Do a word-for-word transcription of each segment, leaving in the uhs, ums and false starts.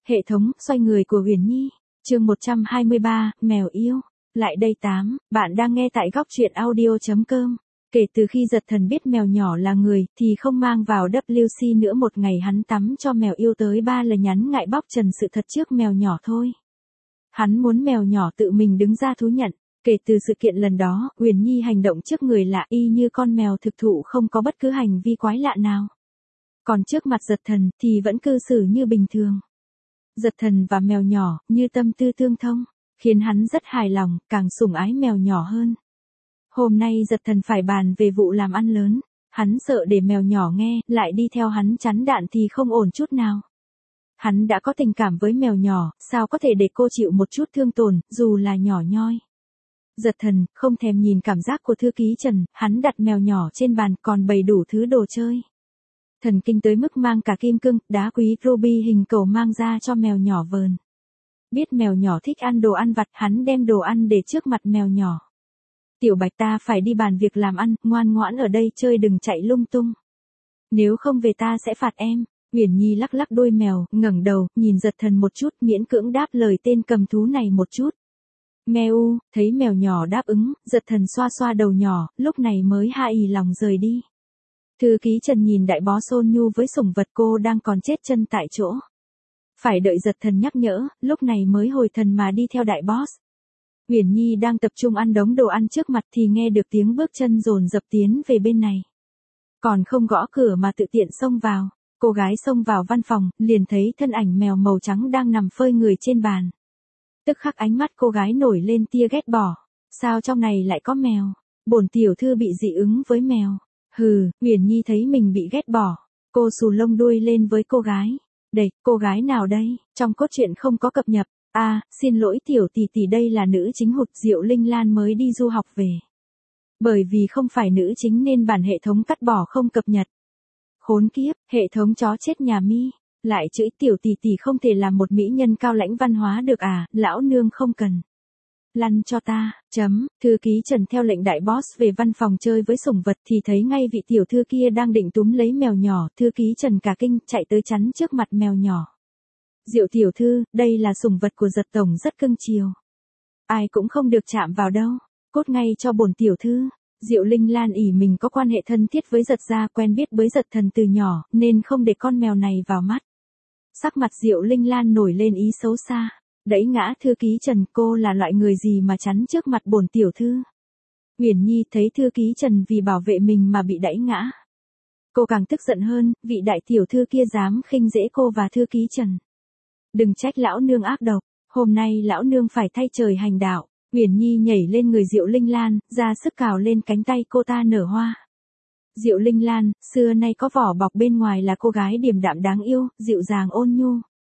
Hệ thống, xoay người của Huyền Nhi, chương một trăm hai mươi ba, mèo yêu. Lại đây tám, bạn đang nghe tại góc truyện audio.com. Kể từ khi Giật Thần biết mèo nhỏ là người, thì không mang vào W C nữa. Một ngày hắn tắm cho mèo yêu tới ba lời nhắn ngại bóc trần sự thật trước mèo nhỏ thôi. Hắn muốn mèo nhỏ tự mình đứng ra thú nhận. Kể từ sự kiện lần đó, Huyền Nhi hành động trước người lạ y như con mèo thực thụ, không có bất cứ hành vi quái lạ nào. Còn trước mặt Giật Thần thì vẫn cư xử như bình thường. Giật Thần và mèo nhỏ như tâm tư tương thông, khiến hắn rất hài lòng, càng sủng ái mèo nhỏ hơn. Hôm nay Giật Thần phải bàn về vụ làm ăn lớn, hắn sợ để mèo nhỏ nghe, lại đi theo hắn chắn đạn thì không ổn chút nào. Hắn đã có tình cảm với mèo nhỏ, sao có thể để cô chịu một chút thương tổn, dù là nhỏ nhoi. Giật Thần không thèm nhìn cảm giác của thư ký Trần, hắn đặt mèo nhỏ trên bàn còn bày đủ thứ đồ chơi. Thần kinh tới mức mang cả kim cương, đá quý, ruby hình cầu mang ra cho mèo nhỏ vờn. Biết mèo nhỏ thích ăn đồ ăn vặt, hắn đem đồ ăn để trước mặt mèo nhỏ. Tiểu Bạch, ta phải đi bàn việc làm ăn, ngoan ngoãn ở đây chơi, đừng chạy lung tung. Nếu không về ta sẽ phạt em. Huyền Nhi lắc lắc đuôi mèo, ngẩng đầu, nhìn Giật Thần một chút, miễn cưỡng đáp lời tên cầm thú này một chút. Mèo, thấy mèo nhỏ đáp ứng, Giật Thần xoa xoa đầu nhỏ, lúc này mới hạ ì lòng rời đi. Thư ký Trần nhìn đại bó ôn nhu với sủng vật, cô đang còn chết chân tại chỗ. Phải đợi Giật Thần nhắc nhở, lúc này mới hồi thần mà đi theo đại boss. Huyền Nhi đang tập trung ăn đống đồ ăn trước mặt thì nghe được tiếng bước chân dồn dập tiến về bên này. Còn không gõ cửa mà tự tiện xông vào, cô gái xông vào văn phòng, liền thấy thân ảnh mèo màu trắng đang nằm phơi người trên bàn. Tức khắc ánh mắt cô gái nổi lên tia ghét bỏ. Sao trong này lại có mèo? Bổn tiểu thư bị dị ứng với mèo. Hừ, Huyền Nhi thấy mình bị ghét bỏ. Cô xù lông đuôi lên với cô gái. Đây, cô gái nào đây? Trong cốt truyện không có cập nhật. À, xin lỗi tiểu tỷ tỷ, đây là nữ chính Hụt Diệu Linh Lan mới đi du học về. Bởi vì không phải nữ chính nên bản hệ thống cắt bỏ không cập nhật. Khốn kiếp, hệ thống chó chết nhà mi. Lại chửi tiểu tỷ tỷ không thể làm một mỹ nhân cao lãnh văn hóa được à, lão nương không cần. Lăn cho ta, chấm, thư ký Trần theo lệnh đại boss về văn phòng chơi với sủng vật thì thấy ngay vị tiểu thư kia đang định túm lấy mèo nhỏ, thư ký Trần cả kinh chạy tới chắn trước mặt mèo nhỏ. Diệu tiểu thư, đây là sủng vật của Giật tổng, rất cưng chiều. Ai cũng không được chạm vào đâu, cốt ngay cho bổn tiểu thư. Diệu Linh Lan ỷ mình có quan hệ thân thiết với Giật gia, quen biết với Giật Thần từ nhỏ, nên không để con mèo này vào mắt. Sắc mặt Diệu Linh Lan nổi lên ý xấu xa. Đẩy ngã thư ký Trần, cô là loại người gì mà chắn trước mặt bổn tiểu thư? Huyền Nhi thấy thư ký Trần vì bảo vệ mình mà bị đẩy ngã. Cô càng tức giận hơn, vị đại tiểu thư kia dám khinh dễ cô và thư ký Trần. Đừng trách lão nương ác độc, hôm nay lão nương phải thay trời hành đạo. Huyền Nhi nhảy lên người Diệu Linh Lan, ra sức cào lên cánh tay cô ta nở hoa. Diệu Linh Lan, xưa nay có vỏ bọc bên ngoài là cô gái điềm đạm đáng yêu, dịu dàng ôn nhu.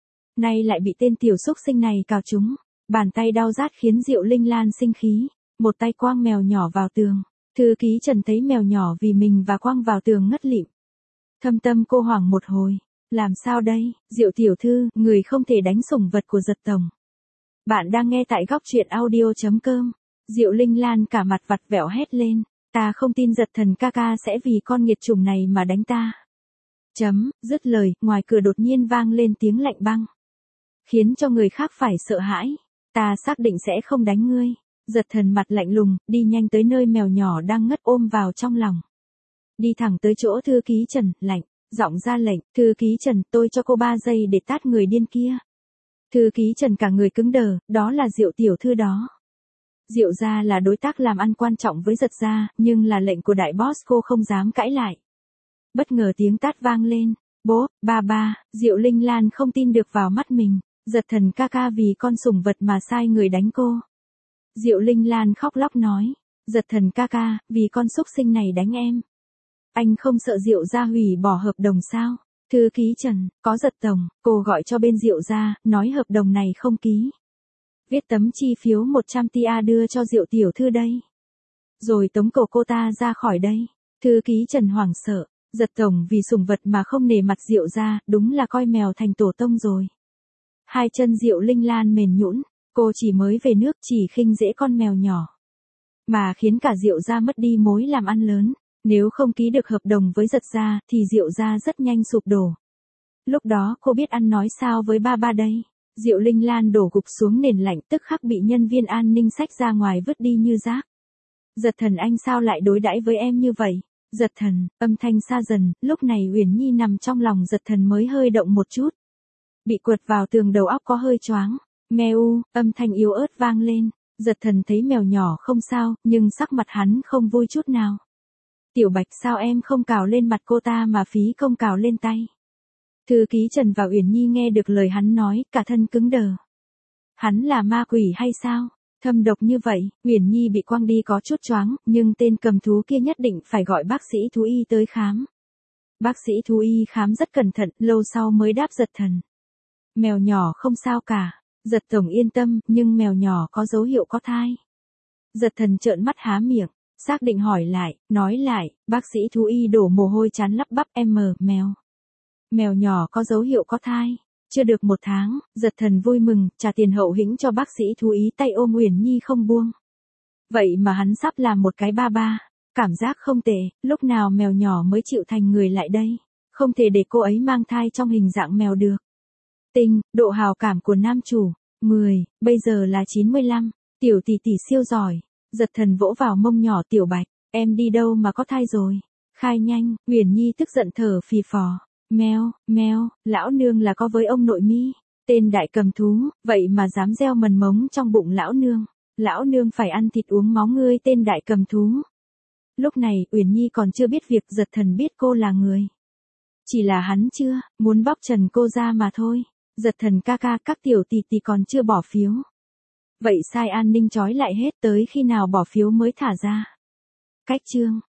Nay lại bị tên tiểu xúc sinh này cào trúng, bàn tay đau rát khiến Diệu Linh Lan sinh khí, một tay quăng mèo nhỏ vào tường. Thư ký Trần thấy mèo nhỏ vì mình và quăng vào tường ngất lịm. Thâm tâm cô hoảng một hồi, làm sao đây, Diệu tiểu thư, người không thể đánh sủng vật của Giật tổng. Bạn đang nghe tại góc truyện audio.com. Diệu Linh Lan cả mặt vặt vẻo hét lên, ta không tin Giật Thần ca ca sẽ vì con nghiệt chủng này mà đánh ta. Chấm, dứt lời, ngoài cửa đột nhiên vang lên tiếng lạnh băng. Khiến cho người khác phải sợ hãi. Ta xác định sẽ không đánh ngươi. Giật Thần mặt lạnh lùng, đi nhanh tới nơi mèo nhỏ đang ngất ôm vào trong lòng. Đi thẳng tới chỗ thư ký Trần, lạnh, giọng ra lệnh, thư ký Trần, tôi cho cô ba giây để tát người điên kia. Thư ký Trần cả người cứng đờ, đó là Diệu tiểu thư đó. Diệu gia là đối tác làm ăn quan trọng với Giật gia, nhưng là lệnh của đại boss cô không dám cãi lại. Bất ngờ tiếng tát vang lên, bố, ba ba, Diệu Linh Lan không tin được vào mắt mình. Giật Thần ca ca vì con sủng vật mà sai người đánh cô. Diệu Linh Lan khóc lóc nói, Giật Thần ca ca, vì con xúc sinh này đánh em. Anh không sợ Diệu gia hủy bỏ hợp đồng sao? Thư ký Trần, có Giật tổng, cô gọi cho bên Diệu gia, nói hợp đồng này không ký. Viết tấm chi phiếu một trăm tia đưa cho Diệu tiểu thư đây. Rồi tống cổ cô ta ra khỏi đây. Thư ký Trần hoảng sợ, Giật tổng vì sủng vật mà không nể mặt Diệu gia, đúng là coi mèo thành tổ tông rồi. Hai chân Diệu Linh Lan mềm nhũn, cô chỉ mới về nước chỉ khinh dễ con mèo nhỏ. Mà khiến cả Diệu gia mất đi mối làm ăn lớn, nếu không ký được hợp đồng với Giật gia thì Diệu gia rất nhanh sụp đổ. Lúc đó cô biết ăn nói sao với ba ba đây. Diệu Linh Lan đổ gục xuống nền lạnh, tức khắc bị nhân viên an ninh xách ra ngoài vứt đi như rác. Giật Thần, anh sao lại đối đãi với em như vậy? Giật Thần, âm thanh xa dần, lúc này Uyển Nhi nằm trong lòng Giật Thần mới hơi động một chút. Bị quật vào tường, đầu óc có hơi choáng. Meo, âm thanh yếu ớt vang lên. Giật Thần thấy mèo nhỏ không sao, nhưng sắc mặt hắn không vui chút nào. Tiểu Bạch, sao em không cào lên mặt cô ta mà phí công cào lên tay? Thư ký Trần và Uyển Nhi nghe được lời hắn nói, cả thân cứng đờ. Hắn là ma quỷ hay sao? Thâm độc như vậy. Uyển Nhi bị quăng đi có chút choáng, nhưng tên cầm thú kia nhất định phải gọi bác sĩ thú y tới khám. Bác sĩ thú y khám rất cẩn thận, lâu sau mới đáp Giật Thần. Mèo nhỏ không sao cả. Giật tổng yên tâm, nhưng mèo nhỏ có dấu hiệu có thai. Giật Thần trợn mắt há miệng, xác định hỏi lại, nói lại, bác sĩ thú y đổ mồ hôi chán lắp bắp, em mờ, mèo. Mèo nhỏ có dấu hiệu có thai. Chưa được một tháng, Giật Thần vui mừng, trả tiền hậu hĩnh cho bác sĩ thú y, tay ôm Uyển Nhi không buông. Vậy mà hắn sắp làm một cái ba ba. Cảm giác không tệ, lúc nào mèo nhỏ mới chịu thành người lại đây. Không thể để cô ấy mang thai trong hình dạng mèo được. Tinh, độ hào cảm của nam chủ, mười, bây giờ là chín mươi lăm. Tiểu tỷ tỷ siêu giỏi. Giật Thần vỗ vào mông nhỏ Tiểu Bạch, em đi đâu mà có thai rồi? Khai nhanh. Uyển Nhi tức giận thở phì phò. Meo, meo, lão nương là có với ông nội mi. Tên đại cầm thú, vậy mà dám gieo mần mống trong bụng lão nương. Lão nương phải ăn thịt uống máu ngươi, tên đại cầm thú. Lúc này, Uyển Nhi còn chưa biết việc Giật Thần biết cô là người. Chỉ là hắn chưa, muốn bóc trần cô ra mà thôi. Giật Thần ca ca, các tiểu tỷ tỷ còn chưa bỏ phiếu. Vậy sai an ninh trói lại hết, tới khi nào bỏ phiếu mới thả ra? Cách chương.